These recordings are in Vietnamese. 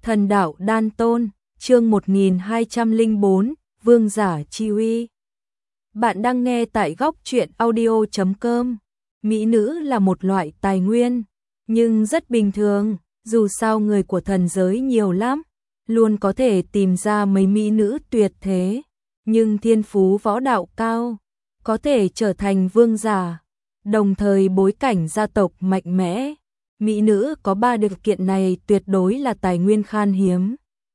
Thần đạo đan tôn, chương 1204, Vương giả chi uy. Bạn đang nghe tại góc truyện audio.com. Mỹ nữ là một loại tài nguyên, nhưng rất bình thường, dù sao người của thần giới nhiều lắm, luôn có thể tìm ra mấy mỹ nữ tuyệt thế, nhưng thiên phú võ đạo cao, có thể trở thành vương giả, đồng thời bối cảnh gia tộc mạnh mẽ. Mỹ nữ có 3 điều kiện này tuyệt đối là tài nguyên khan hiếm.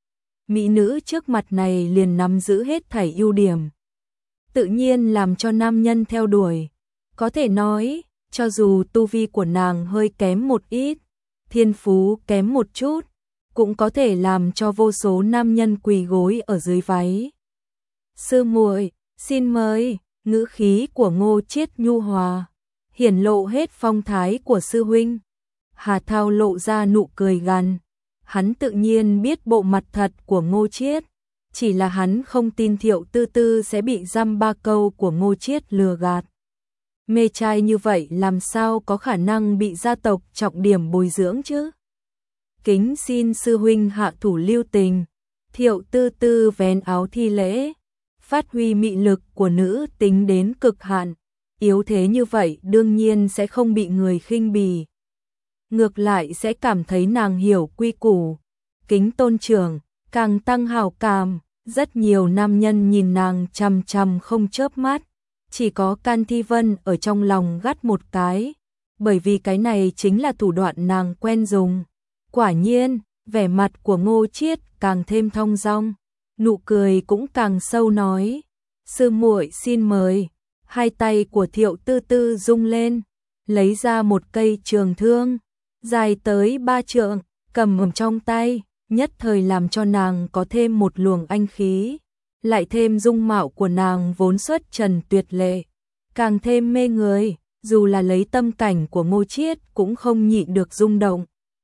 Mỹ nữ trước mặt này liền nắm giữ hết thảy ưu điểm, tự nhiên làm cho nam nhân theo đuổi. Có thể nói, cho dù tu vi của nàng hơi kém một ít, thiên phú kém một chút, cũng có thể làm cho vô số nam nhân quỳ gối ở dưới váy. Sư muội, xin mời. Ngữ khí của Ngô Chiết nhu hòa, hiển lộ hết phong thái của sư huynh. Hà Thao lộ ra nụ cười gằn, hắn tự nhiên biết bộ mặt thật của Ngô Chiết, chỉ là hắn không tin Thiệu Tư Tư sẽ bị dăm ba câu của Ngô Chiết lừa gạt. Mê trai như vậy làm sao có khả năng bị gia tộc trọng điểm bồi dưỡng chứ? Kính xin sư huynh hạ thủ lưu tình. Thiệu Tư Tư vén áo thi lễ, phát huy mị lực của nữ tính đến cực hạn, yếu thế như vậy đương nhiên sẽ không bị người khinh bỉ. Ngược lại sẽ cảm thấy nàng hiểu quy củ, kính tôn trưởng, càng tăng hảo cảm. Rất nhiều nam nhân nhìn nàng chằm chằm không chớp mắt, chỉ có Can Thi Vân ở trong lòng gắt một cái, bởi vì cái này chính là thủ đoạn nàng quen dùng. Quả nhiên, vẻ mặt của Ngô Chiết càng thêm thong dong, nụ cười cũng càng sâu nói, sư muội xin mời. Hai tay của Thiệu Tư Tư rung lên, lấy ra một cây trường thương, dài tới 3 trượng, cầm ở trong tay, nhất thời làm cho nàng có thêm một luồng anh khí, lại thêm dung mạo của nàng vốn xuất trần tuyệt lệ, càng thêm mê người, dù là lấy tâm cảnh của Ngô Chiết cũng không nhịn được rung động.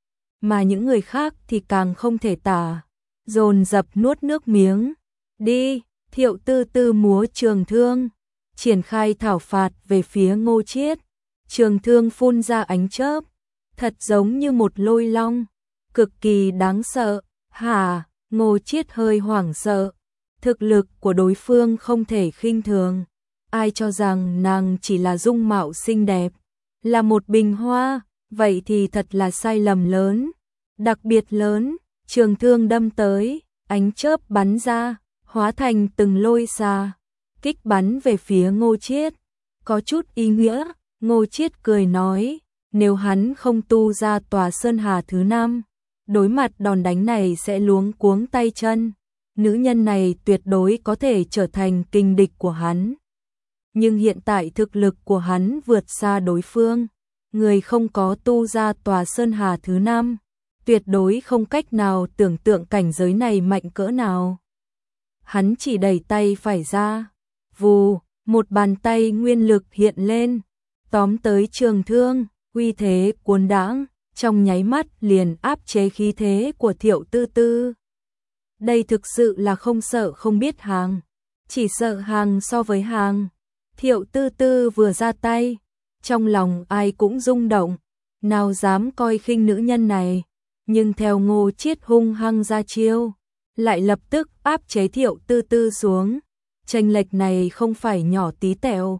Mà những người khác thì càng không thể tả, dồn dập nuốt nước miếng. Đi, Thiệu Tư Tư múa trường thương, triển khai thảo phạt về phía Ngô Chiết. Trường thương phun ra ánh chớp, thật giống như một lôi long, cực kỳ đáng sợ. Hả? Ngô Chiết hơi hoảng sợ, thực lực của đối phương không thể khinh thường. Ai cho rằng nàng chỉ là dung mạo xinh đẹp, là một bình hoa, vậy thì thật là sai lầm lớn, đặc biệt lớn. Trường thương đâm tới, ánh chớp bắn ra, hóa thành từng lôi xà, kích bắn về phía Ngô Chiết. Có chút ý nghĩa, Ngô Chiết cười nói, nếu hắn không tu ra tòa Sơn Hà thứ 5, đối mặt đòn đánh này sẽ luống cuống tay chân. Nữ nhân này tuyệt đối có thể trở thành kình địch của hắn. Nhưng hiện tại thực lực của hắn vượt xa đối phương, người không có tu ra tòa Sơn Hà thứ 5, tuyệt đối không cách nào tưởng tượng cảnh giới này mạnh cỡ nào. Hắn chỉ đẩy tay phải ra, vù, một bàn tay nguyên lực hiện lên, tóm tới trường thương, uy thế cuồn đãng, trong nháy mắt liền áp chế khí thế của Thiệu Tư Tư. Đây thực sự là không sợ không biết hàng, chỉ sợ hàng so với hàng. Thiệu Tư Tư vừa ra tay, trong lòng ai cũng rung động, nào dám coi khinh nữ nhân này, nhưng theo Ngô Chiết hung hăng ra chiêu, lại lập tức áp chế Thiệu Tư Tư xuống. Chênh lệch này không phải nhỏ tí tẹo.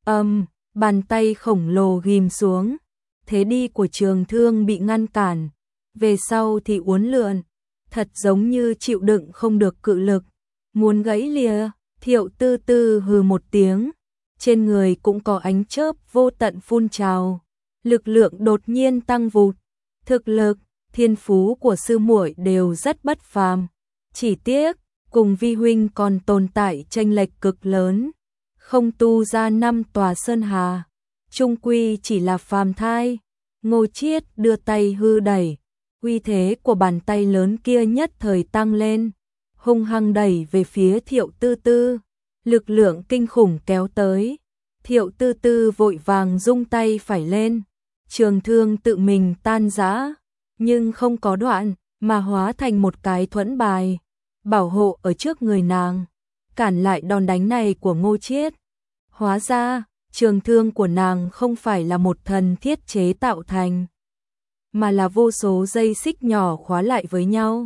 Bàn tay khổng lồ ghim xuống, thế đi của trường thương bị ngăn cản, về sau thì uốn lượn, thật giống như chịu đựng không được cự lực, muốn gãy lìa. Thiệu Tư Tư hừ một tiếng, trên người cũng có ánh chớp vô tận phun trào, lực lượng đột nhiên tăng vụt. Thực lực, thiên phú của sư muội đều rất bất phàm, chỉ tiếc cùng vi huynh còn tồn tại chênh lệch cực lớn, không tu ra 5 tòa Sơn Hà, chung quy chỉ là phàm thai. Ngô Chiết đưa tay hư đẩy, uy thế của bàn tay lớn kia nhất thời tăng lên, hung hăng đẩy về phía Thiệu Tư Tư, lực lượng kinh khủng kéo tới. Thiệu Tư Tư vội vàng rung tay phải lên, trường thương tự mình tan rã, nhưng không có đoạn, mà hóa thành một cái thuẫn bài, bảo hộ ở trước người nàng, cản lại đòn đánh này của Ngô Chiết. Hóa ra, trường thương của nàng không phải là một thần thiết chế tạo thành, mà là vô số dây xích nhỏ khóa lại với nhau.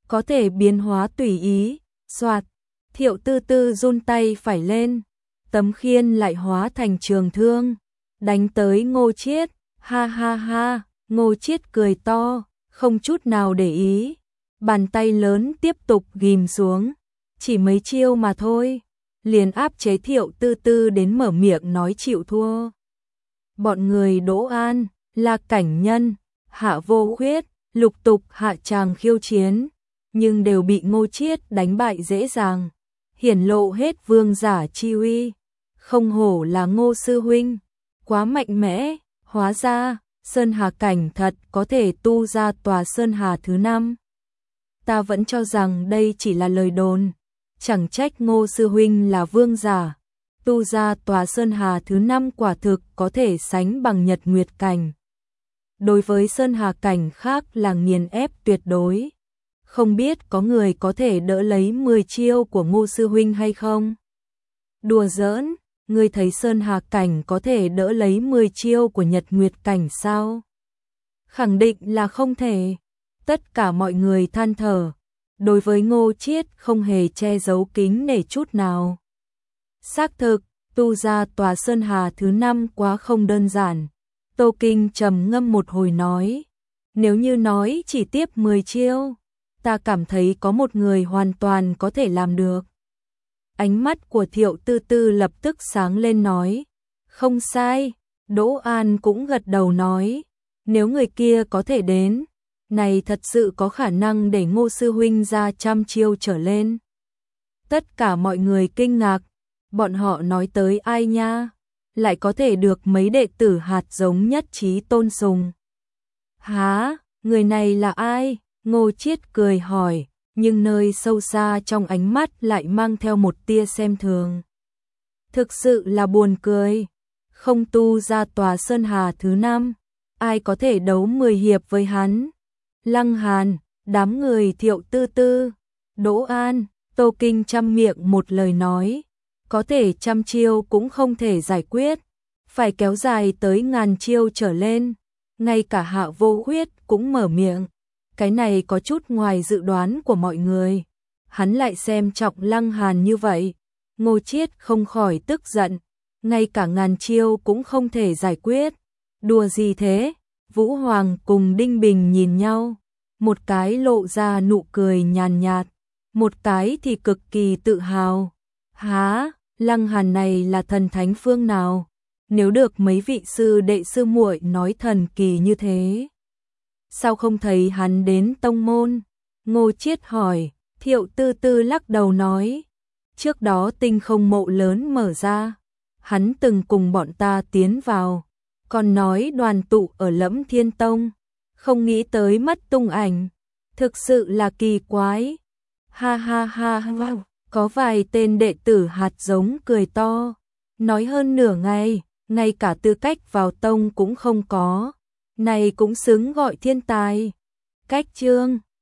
có thể biến hóa tùy ý, soạt, Thiệu Tư Tư run tay phải lên, tấm khiên lại hóa thành trường thương, đánh tới Ngô Chiết, ha ha ha, Ngô Chiết cười to, không chút nào để ý, bàn tay lớn tiếp tục ghim xuống, chỉ mấy chiêu mà thôi, liền áp chế Thiệu Tư Tư đến mở miệng nói chịu thua. Bọn người Đỗ An, La Cảnh Nhân, Hạ Vô Khuyết, lục tục hạ tràng khiêu chiến, nhưng đều bị Ngô Chiết đánh bại dễ dàng, hiển lộ hết vương giả chi uy. Không hổ là Ngô sư huynh, quá mạnh mẽ, hóa ra Sơn Hà cảnh thật có thể tu ra tòa Sơn Hà thứ 5. Ta vẫn cho rằng đây chỉ là lời đồn, chẳng trách Ngô sư huynh là vương giả, tu ra tòa Sơn Hà thứ 5 quả thực có thể sánh bằng Nhật Nguyệt cảnh. Đối với Sơn Hà cảnh khác là nghiền ép tuyệt đối. Không biết có người có thể đỡ lấy 10 chiêu của Ngô sư huynh hay không? Đùa giỡn, ngươi thấy Sơn Hà cảnh có thể đỡ lấy 10 chiêu của Nhật Nguyệt cảnh sao? Khẳng định là không thể. Tất cả mọi người than thở, đối với Ngô Chiết không hề che giấu kính nể chút nào. Xác thực, tu ra tòa Sơn Hà thứ 5 quá không đơn giản. Tô Kinh trầm ngâm một hồi nói, nếu như nói chỉ tiếp 10 chiêu, ta cảm thấy có một người hoàn toàn có thể làm được. Ánh mắt của Thiệu Tư Tư lập tức sáng lên nói, không sai. Đỗ An cũng gật đầu nói, nếu người kia có thể đến, này thật sự có khả năng để Ngô sư huynh ra 100 chiêu trở lên. Tất cả mọi người kinh ngạc, bọn họ nói tới ai nha, lại có thể được mấy đệ tử hạt giống nhất trí tôn sùng. Hả, người này là ai? Ngô Chiết cười hỏi, nhưng nơi sâu xa trong ánh mắt lại mang theo một tia xem thường. Thực sự là buồn cười, không tu ra tòa Sơn Hà thứ 5, ai có thể đấu 10 hiệp với hắn? Lăng Hàn, đám người Thiệu Tư Tư, Đỗ An, Tô Kinh trăm miệng một lời nói, có thể 100 chiêu cũng không thể giải quyết, phải kéo dài tới 1000 chiêu trở lên. Ngay cả Hạ Vô Khuyết cũng mở miệng, cái này có chút ngoài dự đoán của mọi người. Hắn lại xem trọng Lăng Hàn như vậy. Ngô Chiết không khỏi tức giận, ngay cả 1000 chiêu cũng không thể giải quyết. Đùa gì thế? Vũ Hoàng cùng Đinh Bình nhìn nhau, một cái lộ ra nụ cười nhàn nhạt, một cái thì cực kỳ tự hào. Hả, Lăng Hàn này là thần thánh phương nào? Nếu được mấy vị sư đệ sư muội nói thần kỳ như thế, sao không thấy hắn đến tông môn? Ngô Chiết hỏi. Thiệu Tư Tư lắc đầu nói, trước đó tinh không mộ lớn mở ra, hắn từng cùng bọn ta tiến vào, còn nói đoàn tụ ở Lẫm Thiên Tông, không nghĩ tới mất tung ảnh, thực sự là kỳ quái. Ha ha ha, wow. Có vài tên đệ tử hạt giống cười to, nói hơn nửa ngày, ngay cả tư cách vào tông cũng không có, này cũng xứng gọi thiên tài. Cách chương